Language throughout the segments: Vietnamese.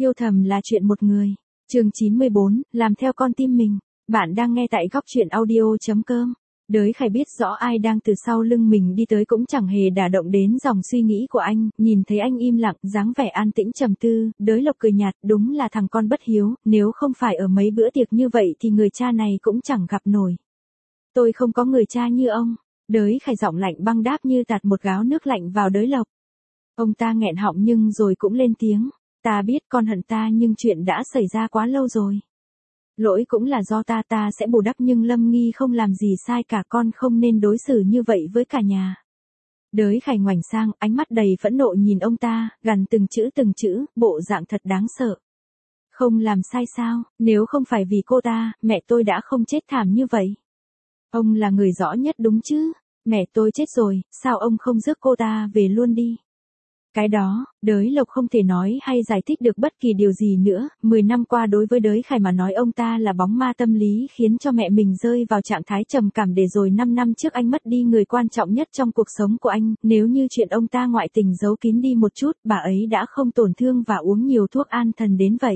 Yêu thầm là chuyện một người. Chương 94, làm theo con tim mình. Bạn đang nghe tại góc truyện audio.com. Đới Khải biết rõ ai đang từ sau lưng mình đi tới cũng chẳng hề đả động đến dòng suy nghĩ của anh, nhìn thấy anh im lặng, dáng vẻ an tĩnh trầm tư, Đới Lộc cười nhạt, đúng là thằng con bất hiếu, nếu không phải ở mấy bữa tiệc như vậy thì người cha này cũng chẳng gặp nổi. Tôi không có người cha như ông. Đới Khải giọng lạnh băng đáp như tạt một gáo nước lạnh vào Đới Lộc. Ông ta nghẹn họng nhưng rồi cũng lên tiếng. Ta biết con hận ta nhưng chuyện đã xảy ra quá lâu rồi. Lỗi cũng là do ta sẽ bù đắp nhưng Lâm Nghi không làm gì sai cả, con không nên đối xử như vậy với cả nhà. Đới Khải ngoảnh sang, ánh mắt đầy phẫn nộ nhìn ông ta, gằn từng chữ, bộ dạng thật đáng sợ. Không làm sai sao, nếu không phải vì cô ta, mẹ tôi đã không chết thảm như vậy. Ông là người rõ nhất đúng chứ, mẹ tôi chết rồi, sao ông không rước cô ta về luôn đi. Cái đó, Đới Lộc không thể nói hay giải thích được bất kỳ điều gì nữa, 10 năm qua đối với Đới Khải mà nói ông ta là bóng ma tâm lý khiến cho mẹ mình rơi vào trạng thái trầm cảm để rồi 5 năm trước anh mất đi người quan trọng nhất trong cuộc sống của anh, nếu như chuyện ông ta ngoại tình giấu kín đi một chút, bà ấy đã không tổn thương và uống nhiều thuốc an thần đến vậy.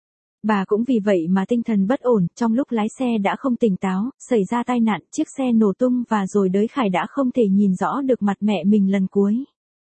Bà cũng vì vậy mà tinh thần bất ổn, trong lúc lái xe đã không tỉnh táo, xảy ra tai nạn, chiếc xe nổ tung và rồi Đới Khải đã không thể nhìn rõ được mặt mẹ mình lần cuối.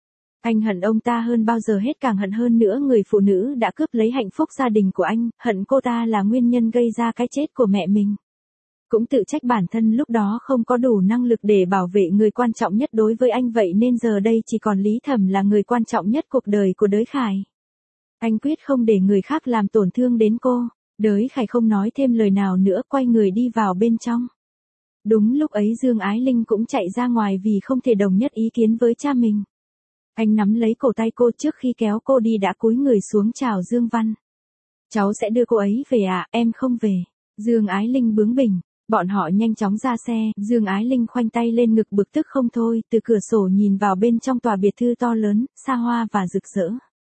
Anh hận ông ta hơn bao giờ hết, càng hận hơn nữa người phụ nữ đã cướp lấy hạnh phúc gia đình của anh, hận cô ta là nguyên nhân gây ra cái chết của mẹ mình. Cũng tự trách bản thân lúc đó không có đủ năng lực để bảo vệ người quan trọng nhất đối với anh, vậy nên giờ đây chỉ còn Lý Thẩm là người quan trọng nhất cuộc đời của Đới Khải. Anh quyết không để người khác làm tổn thương đến cô. Đới Khải không nói thêm lời nào nữa, quay người đi vào bên trong. Đúng lúc ấy Dương Ái Linh cũng chạy ra ngoài vì không thể đồng nhất ý kiến với cha mình. Anh nắm lấy cổ tay cô, trước khi kéo cô đi đã cúi người xuống chào Dương Văn. Cháu sẽ đưa cô ấy về à, em không về. Dương Ái Linh bướng bỉnh. Bọn họ nhanh chóng ra xe, Dương Ái Linh khoanh tay lên ngực bực tức không thôi, từ cửa sổ nhìn vào bên trong tòa biệt thự to lớn, xa hoa và rực rỡ.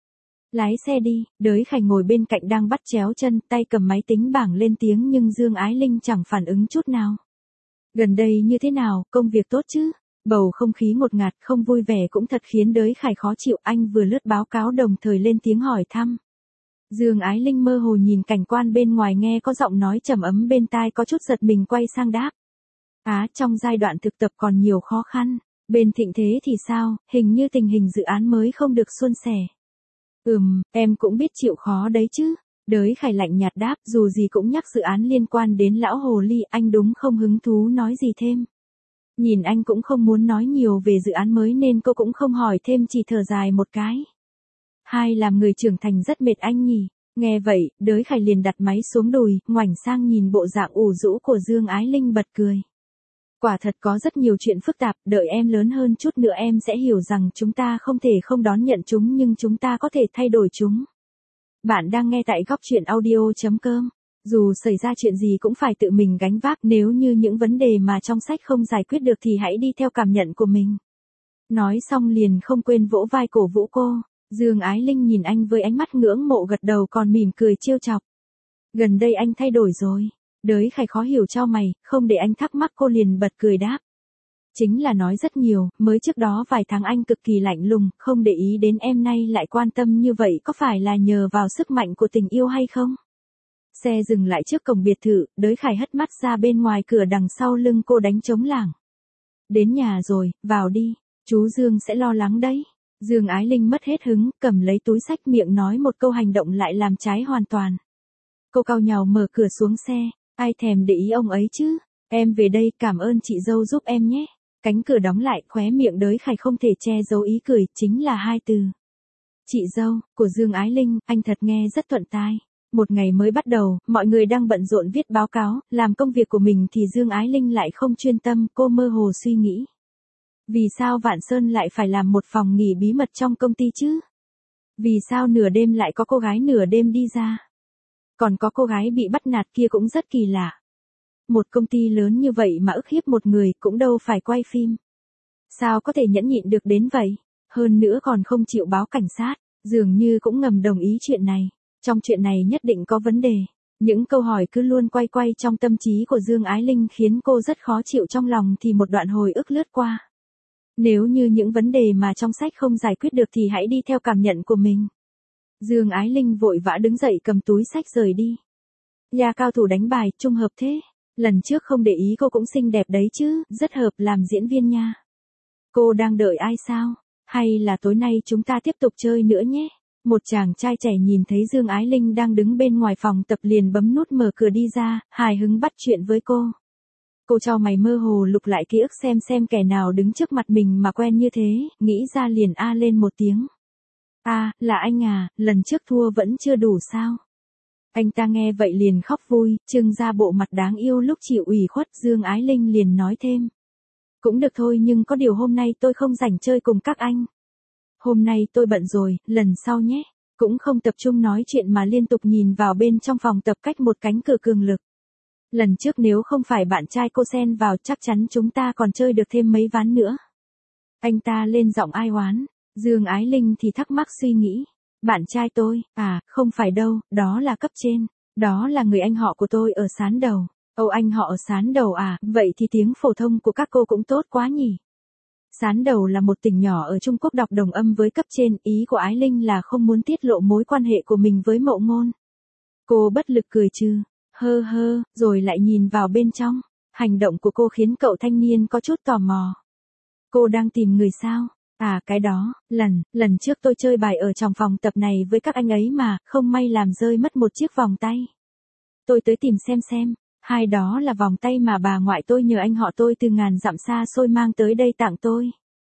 Lái xe đi, Đới Khải ngồi bên cạnh đang bắt chéo chân, tay cầm máy tính bảng lên tiếng nhưng Dương Ái Linh chẳng phản ứng chút nào. Gần đây như thế nào, công việc tốt chứ? Bầu không khí ngột ngạt không vui vẻ cũng thật khiến Đới Khải khó chịu, anh vừa lướt báo cáo đồng thời lên tiếng hỏi thăm. Dương Ái Linh mơ hồ nhìn cảnh quan bên ngoài, nghe có giọng nói trầm ấm bên tai, có chút giật mình quay sang đáp. Trong giai đoạn thực tập còn nhiều khó khăn, bên Thịnh Thế thì sao, hình như tình hình dự án mới không được suôn sẻ. Em cũng biết chịu khó đấy chứ. Đới Khải lạnh nhạt đáp, dù gì cũng nhắc dự án liên quan đến lão hồ ly, anh đúng không hứng thú nói gì thêm. Nhìn anh cũng không muốn nói nhiều về dự án mới nên cô cũng không hỏi thêm, chỉ thở dài một cái. Làm người trưởng thành rất mệt anh nhỉ. Nghe vậy, Đới Khải liền đặt máy xuống đùi, ngoảnh sang nhìn bộ dạng ủ rũ của Dương Ái Linh bật cười. Quả thật có rất nhiều chuyện phức tạp, đợi em lớn hơn chút nữa em sẽ hiểu rằng chúng ta không thể không đón nhận chúng nhưng chúng ta có thể thay đổi chúng. Bạn đang nghe tại góc truyện audio.com. Dù xảy ra chuyện gì cũng phải tự mình gánh vác, nếu như những vấn đề mà trong sách không giải quyết được thì hãy đi theo cảm nhận của mình. Nói xong liền không quên vỗ vai cổ vũ cô. Dương Ái Linh nhìn anh với ánh mắt ngưỡng mộ, gật đầu còn mỉm cười trêu chọc. Gần đây anh thay đổi rồi. Đới Khải khó hiểu chau mày, không để anh thắc mắc cô liền bật cười đáp. Chính là nói rất nhiều, mới trước đó vài tháng anh cực kỳ lạnh lùng, không để ý đến em, nay lại quan tâm như vậy, có phải là nhờ vào sức mạnh của tình yêu hay không? Xe dừng lại trước cổng biệt thự, Đới Khải hất mắt ra bên ngoài cửa, đằng sau lưng cô đánh trống lảng. Đến nhà rồi, vào đi, chú Dương sẽ lo lắng đấy. Dương Ái Linh mất hết hứng, cầm lấy túi xách, miệng nói một câu hành động lại làm trái hoàn toàn. Cô cau nhàu mở cửa xuống xe, ai thèm để ý ông ấy chứ, em về đây, cảm ơn chị dâu giúp em nhé. Cánh cửa đóng lại, khóe miệng Đới Khải không thể che giấu ý cười, chính là hai từ. Chị dâu, của Dương Ái Linh, anh thật nghe rất thuận tai. Một ngày mới bắt đầu, mọi người đang bận rộn viết báo cáo, làm công việc của mình thì Dương Ái Linh lại không chuyên tâm, cô mơ hồ suy nghĩ. Vì sao Vạn Sơn lại phải làm một phòng nghỉ bí mật trong công ty chứ? Vì sao nửa đêm lại có cô gái nửa đêm đi ra? Còn có cô gái bị bắt nạt kia cũng rất kỳ lạ. Một công ty lớn như vậy mà ức hiếp một người cũng đâu phải quay phim. Sao có thể nhẫn nhịn được đến vậy? Hơn nữa còn không chịu báo cảnh sát, dường như cũng ngầm đồng ý chuyện này. Trong chuyện này nhất định có vấn đề. Những câu hỏi cứ luôn quay quay trong tâm trí của Dương Ái Linh khiến cô rất khó chịu trong lòng, thì một đoạn hồi ức lướt qua. Nếu như những vấn đề mà trong sách không giải quyết được thì hãy đi theo cảm nhận của mình. Dương Ái Linh vội vã đứng dậy cầm túi xách rời đi. Nhà cao thủ đánh bài, trung hợp thế. Lần trước không để ý cô cũng xinh đẹp đấy chứ, rất hợp làm diễn viên nha. Cô đang đợi ai sao? Hay là tối nay chúng ta tiếp tục chơi nữa nhé? Một chàng trai trẻ nhìn thấy Dương Ái Linh đang đứng bên ngoài phòng tập liền bấm nút mở cửa đi ra, hài hứng bắt chuyện với cô. Cô chau mày mơ hồ lục lại ký ức xem kẻ nào đứng trước mặt mình mà quen như thế, nghĩ ra liền a lên một tiếng. À, là anh à, lần trước thua vẫn chưa đủ sao? Anh ta nghe vậy liền khóc vui, trưng ra bộ mặt đáng yêu lúc chịu ủy khuất. Dương Ái Linh liền nói thêm. Cũng được thôi nhưng có điều hôm nay tôi không rảnh chơi cùng các anh. Hôm nay tôi bận rồi, lần sau nhé. Cũng không tập trung nói chuyện mà liên tục nhìn vào bên trong phòng tập cách một cánh cửa cường lực. Lần trước nếu không phải bạn trai cô xen vào chắc chắn chúng ta còn chơi được thêm mấy ván nữa. Anh ta lên giọng ai oán. Dương Ái Linh thì thắc mắc suy nghĩ. Bạn trai tôi, à, không phải đâu, đó là cấp trên. Đó là người anh họ của tôi ở Sán Đầu. Ồ, anh họ ở Sán Đầu à, vậy thì tiếng phổ thông của các cô cũng tốt quá nhỉ. Sán Đầu là một tỉnh nhỏ ở Trung Quốc đọc đồng âm với cấp trên, ý của Ái Linh là không muốn tiết lộ mối quan hệ của mình với Mậu Ngôn. Cô bất lực cười trừ, hơ hơ, rồi lại nhìn vào bên trong. Hành động của cô khiến cậu thanh niên có chút tò mò. Cô đang tìm người sao? À cái đó, lần trước tôi chơi bài ở trong phòng tập này với các anh ấy mà, không may làm rơi mất một chiếc vòng tay. Tôi tới tìm xem. Hai đó là vòng tay mà bà ngoại tôi nhờ anh họ tôi từ ngàn dặm xa xôi mang tới đây tặng tôi.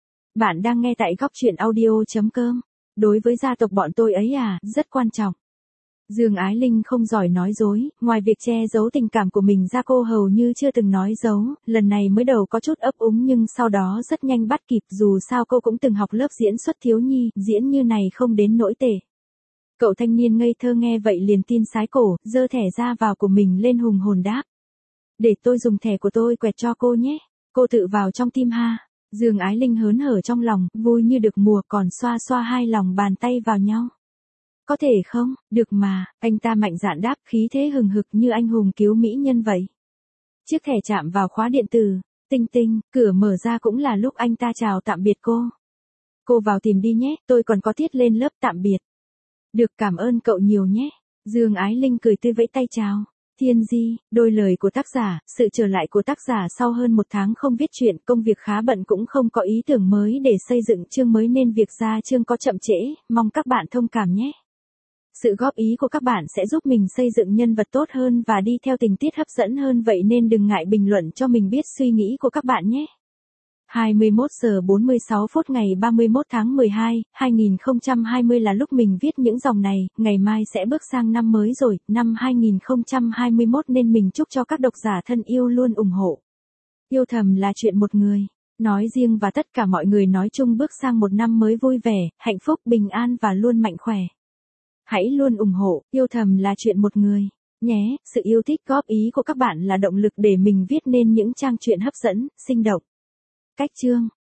Bạn đang nghe tại góc truyện audio.com. Đối với gia tộc bọn tôi ấy à, rất quan trọng. Dương Ái Linh không giỏi nói dối, ngoài việc che giấu tình cảm của mình ra cô hầu như chưa từng nói giấu, lần này mới đầu có chút ấp úng nhưng sau đó rất nhanh bắt kịp, dù sao cô cũng từng học lớp diễn xuất thiếu nhi, diễn như này không đến nỗi tệ. Cậu thanh niên ngây thơ nghe vậy liền tin sái cổ, giơ thẻ ra vào của mình lên hùng hồn đáp. Để tôi dùng thẻ của tôi quẹt cho cô nhé, cô tự vào trong tim ha. Dương Ái Linh hớn hở trong lòng, vui như được mùa còn xoa xoa hai lòng bàn tay vào nhau. Có thể không, được mà, anh ta mạnh dạn đáp khí thế hừng hực như anh hùng cứu mỹ nhân vậy. Chiếc thẻ chạm vào khóa điện tử, tinh tinh, cửa mở ra cũng là lúc anh ta chào tạm biệt cô. Cô vào tìm đi nhé, tôi còn có tiết lên lớp tạm biệt. Được cảm ơn cậu nhiều nhé. Dương Ái Linh cười tươi vẫy tay chào. Thiên Di, đôi lời của tác giả, sự trở lại của tác giả sau hơn một tháng không viết truyện, công việc khá bận cũng không có ý tưởng mới để xây dựng chương mới nên việc ra chương có chậm trễ, mong các bạn thông cảm nhé. Sự góp ý của các bạn sẽ giúp mình xây dựng nhân vật tốt hơn và đi theo tình tiết hấp dẫn hơn vậy nên đừng ngại bình luận cho mình biết suy nghĩ của các bạn nhé. 21 giờ 46 phút ngày 31 tháng 12, 2020 là lúc mình viết những dòng này, ngày mai sẽ bước sang năm mới rồi, năm 2021 nên mình chúc cho các độc giả thân yêu luôn ủng hộ. Yêu thầm là chuyện một người, nói riêng và tất cả mọi người nói chung bước sang một năm mới vui vẻ, hạnh phúc, bình an và luôn mạnh khỏe. Hãy luôn ủng hộ, yêu thầm là chuyện một người, nhé, sự yêu thích góp ý của các bạn là động lực để mình viết nên những trang truyện hấp dẫn, sinh động. Cách chương